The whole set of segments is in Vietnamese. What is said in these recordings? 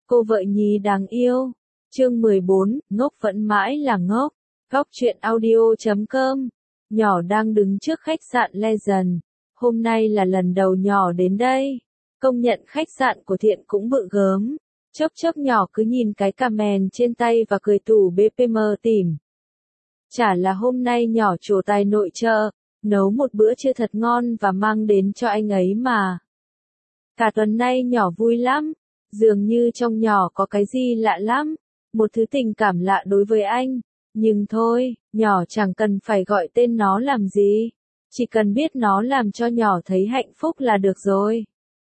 Cô vợ nhí đáng yêu. Chương 14, ngốc vẫn mãi là ngốc. Góc truyện audio.com. Nhỏ đang đứng trước khách sạn Legend. Hôm nay là lần đầu nhỏ đến đây. Công nhận khách sạn của Thiện cũng bự gớm. Chốc chốc nhỏ cứ nhìn cái comment trên tay và cười tủm BPM tỉm. Chả là hôm nay nhỏ trổ tài nội trợ, nấu một bữa trưa thật ngon và mang đến cho anh ấy mà. Cả tuần nay nhỏ vui lắm, dường như trong nhỏ có cái gì lạ lắm, một thứ tình cảm lạ đối với anh. Nhưng thôi, nhỏ chẳng cần phải gọi tên nó làm gì, chỉ cần biết nó làm cho nhỏ thấy hạnh phúc là được rồi.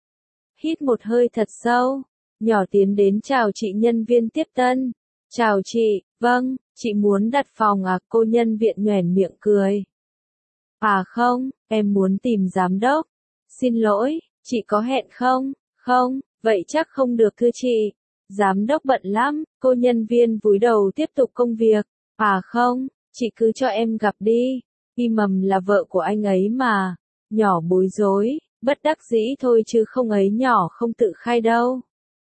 Hít một hơi thật sâu, nhỏ tiến đến chào chị nhân viên tiếp tân. Chào chị, vâng, chị muốn đặt phòng à? Cô nhân viên nhoẻn miệng cười. À không, em muốn tìm giám đốc. Xin lỗi, chị có hẹn không? Không, vậy chắc không được thưa chị. Giám đốc bận lắm, cô nhân viên cúi đầu tiếp tục công việc. À không, chị cứ cho em gặp đi. Y mầm là vợ của anh ấy mà. Nhỏ bối rối, bất đắc dĩ thôi chứ không ấy nhỏ không tự khai đâu.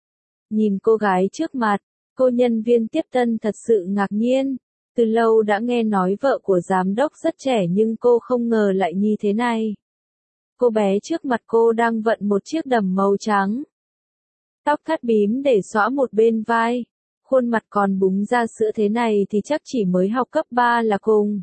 Nhìn cô gái trước mặt, cô nhân viên tiếp tân thật sự ngạc nhiên. Từ lâu đã nghe nói vợ của giám đốc rất trẻ nhưng cô không ngờ lại như thế này. Cô bé trước mặt cô đang vận một chiếc đầm màu trắng. Tóc thắt bím để xõa một bên vai. Khuôn mặt còn búng ra sữa thế này thì chắc chỉ mới học cấp 3 là cùng.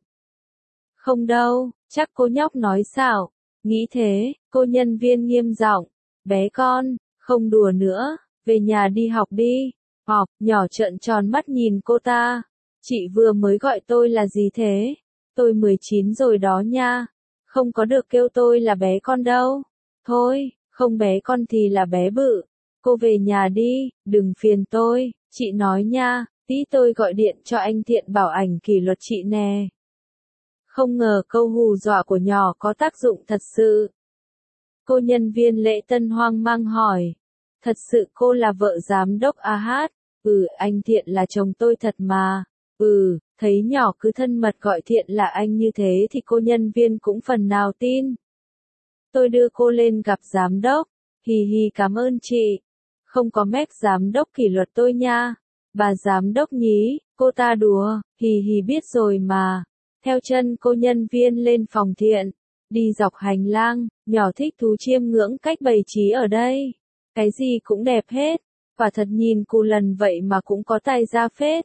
Không đâu, chắc cô nhóc nói xạo. Nghĩ thế, cô nhân viên nghiêm giọng. Bé con, không đùa nữa, về nhà đi học đi. Học, nhỏ trợn tròn mắt nhìn cô ta. Chị vừa mới gọi tôi là gì thế? Tôi 19 rồi đó nha. Không có được kêu tôi là bé con đâu. Thôi, không bé con thì là bé bự. Cô về nhà đi, đừng phiền tôi, chị nói nha, tí tôi gọi điện cho anh Thiện bảo ảnh kỷ luật chị nè. Không ngờ câu hù dọa của nhỏ có tác dụng thật sự. Cô nhân viên lễ tân hoang mang hỏi. Thật sự cô là vợ giám đốc AH? Anh Thiện là chồng tôi thật mà. Thấy nhỏ cứ thân mật gọi Thiện là anh như thế thì cô nhân viên cũng phần nào tin. Tôi đưa cô lên gặp giám đốc. Hì hì, cảm ơn chị. Không có mép giám đốc kỷ luật tôi nha. Bà giám đốc nhí, cô ta đùa, hì hì biết rồi mà. Theo chân cô nhân viên lên phòng Thiện. Đi dọc hành lang, nhỏ thích thú chiêm ngưỡng cách bày trí ở đây. Cái gì cũng đẹp hết. Quả thật nhìn cù lần vậy mà cũng có tài ra phết.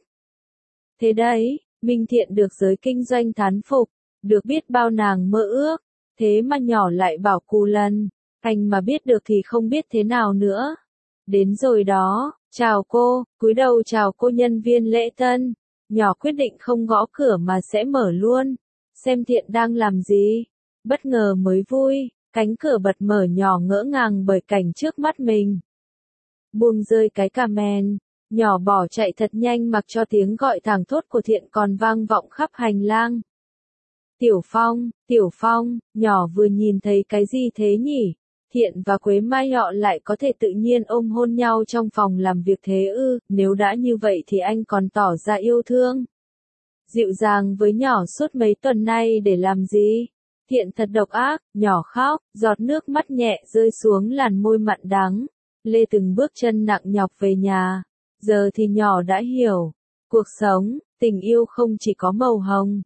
Thế đấy, Minh Thiện được giới kinh doanh thán phục, được biết bao nàng mơ ước. Thế mà nhỏ lại bảo cù lần, anh mà biết được thì không biết thế nào nữa. Đến rồi đó, chào cô, cúi đầu chào cô nhân viên lễ tân. Nhỏ quyết định không gõ cửa mà sẽ mở luôn. Xem Thiện đang làm gì. Bất ngờ mới vui, cánh cửa bật mở, nhỏ ngỡ ngàng bởi cảnh trước mắt mình. Buông rơi cái comment, nhỏ bỏ chạy thật nhanh mặc cho tiếng gọi thảng thốt của Thiện còn vang vọng khắp hành lang. Tiểu Phong, nhỏ vừa nhìn thấy cái gì thế nhỉ? Thiện và Quế Mai họ lại có thể tự nhiên ôm hôn nhau trong phòng làm việc thế ư? Nếu đã như vậy thì anh còn tỏ ra yêu thương dịu dàng với nhỏ suốt mấy tuần nay để làm gì? Thiện thật độc ác, nhỏ khóc, giọt nước mắt nhẹ rơi xuống làn môi mặn đắng. Lê từng bước chân nặng nhọc về nhà. Giờ thì nhỏ đã hiểu, cuộc sống, tình yêu không chỉ có màu hồng.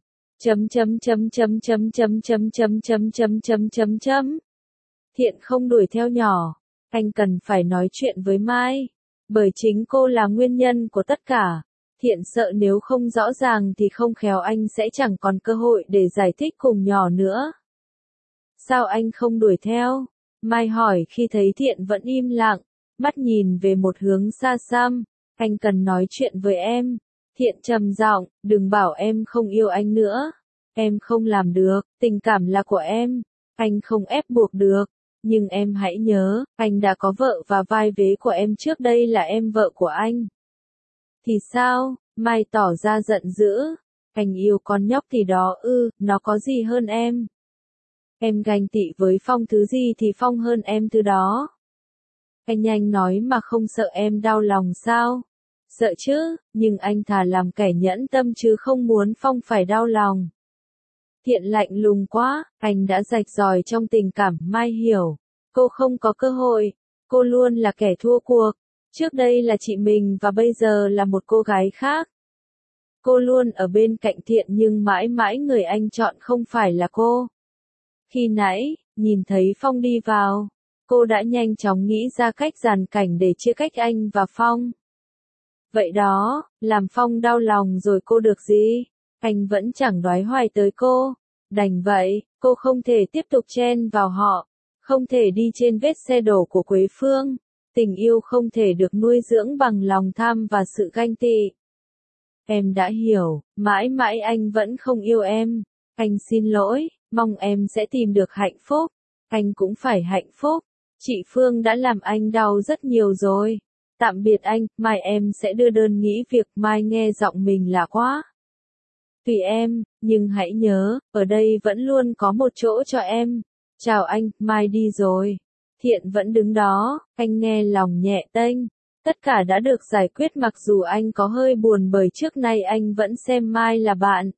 Thiện không đuổi theo nhỏ, anh cần phải nói chuyện với Mai, bởi chính cô là nguyên nhân của tất cả. Thiện sợ nếu không rõ ràng thì không khéo anh sẽ chẳng còn cơ hội để giải thích cùng nhỏ nữa. Sao anh không đuổi theo? Mai hỏi khi thấy Thiện vẫn im lặng, mắt nhìn về một hướng xa xăm. Anh cần nói chuyện với em. Thiện trầm giọng, đừng bảo em không yêu anh nữa. Em không làm được, tình cảm là của em. Anh không ép buộc được. Nhưng em hãy nhớ, anh đã có vợ và vai vế của em trước đây là em vợ của anh. Thì sao? Mai tỏ ra giận dữ. Anh yêu con nhóc thì đó nó có gì hơn em? Em ganh tị với Phong thứ gì thì Phong hơn em thứ đó. Anh nhanh nói mà không sợ em đau lòng sao? Sợ chứ, nhưng anh thà làm kẻ nhẫn tâm chứ không muốn Phong phải đau lòng. Thiện lạnh lùng quá, anh đã rạch ròi trong tình cảm. Mai hiểu, cô không có cơ hội, cô luôn là kẻ thua cuộc. Trước đây là chị mình và bây giờ là một cô gái khác. Cô luôn ở bên cạnh Thiện nhưng mãi mãi người anh chọn không phải là cô. Khi nãy, nhìn thấy Phong đi vào, cô đã nhanh chóng nghĩ ra cách dàn cảnh để chia cách anh và Phong. Vậy đó, làm Phong đau lòng rồi cô được gì? Anh vẫn chẳng đoái hoài tới cô. Đành vậy, cô không thể tiếp tục chen vào họ, không thể đi trên vết xe đổ của Quế Phương. Tình yêu không thể được nuôi dưỡng bằng lòng tham và sự ganh tị. Em đã hiểu, mãi mãi anh vẫn không yêu em. Anh xin lỗi, mong em sẽ tìm được hạnh phúc. Anh cũng phải hạnh phúc. Chị Phương đã làm anh đau rất nhiều rồi. Tạm biệt anh, mai em sẽ đưa đơn nghỉ việc, mai nghe giọng mình lạ quá. Tùy em, nhưng hãy nhớ, ở đây vẫn luôn có một chỗ cho em. Chào anh, mai đi rồi. Thiện vẫn đứng đó, anh nghe lòng nhẹ tênh. Tất cả đã được giải quyết mặc dù anh có hơi buồn bởi trước nay anh vẫn xem Mai là bạn.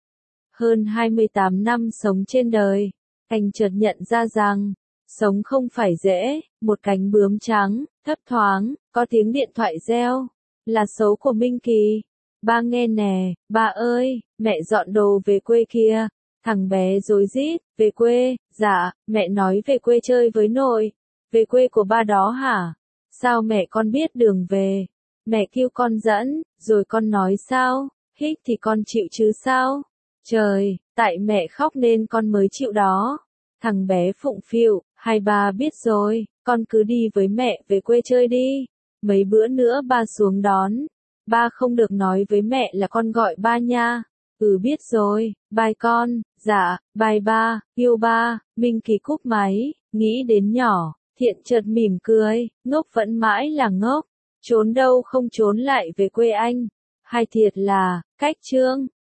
Hơn 28 năm sống trên đời, anh chợt nhận ra rằng, sống không phải dễ, một cánh bướm trắng, thấp thoáng, có tiếng điện thoại reo, là số của Minh Kỳ. Ba nghe nè, ba ơi, mẹ dọn đồ về quê kia. Thằng bé rối rít, về quê, dạ, mẹ nói về quê chơi với nội. Về quê của ba đó hả? Sao mẹ con biết đường về? Mẹ kêu con dẫn, rồi con nói sao? Hích thì con chịu chứ sao? Trời, tại mẹ khóc nên con mới chịu đó. Thằng bé phụng phịu, hai ba biết rồi, con cứ đi với mẹ về quê chơi đi. Mấy bữa nữa ba xuống đón. Ba không được nói với mẹ là con gọi ba nha. Ừ biết rồi, bye con, dạ, bye ba, yêu ba. Minh Kỳ cúp máy, nghĩ đến nhỏ. Thiện chợt mỉm cười, ngốc vẫn mãi là ngốc, trốn đâu không trốn lại về quê anh. Hay thiệt là, cách chương.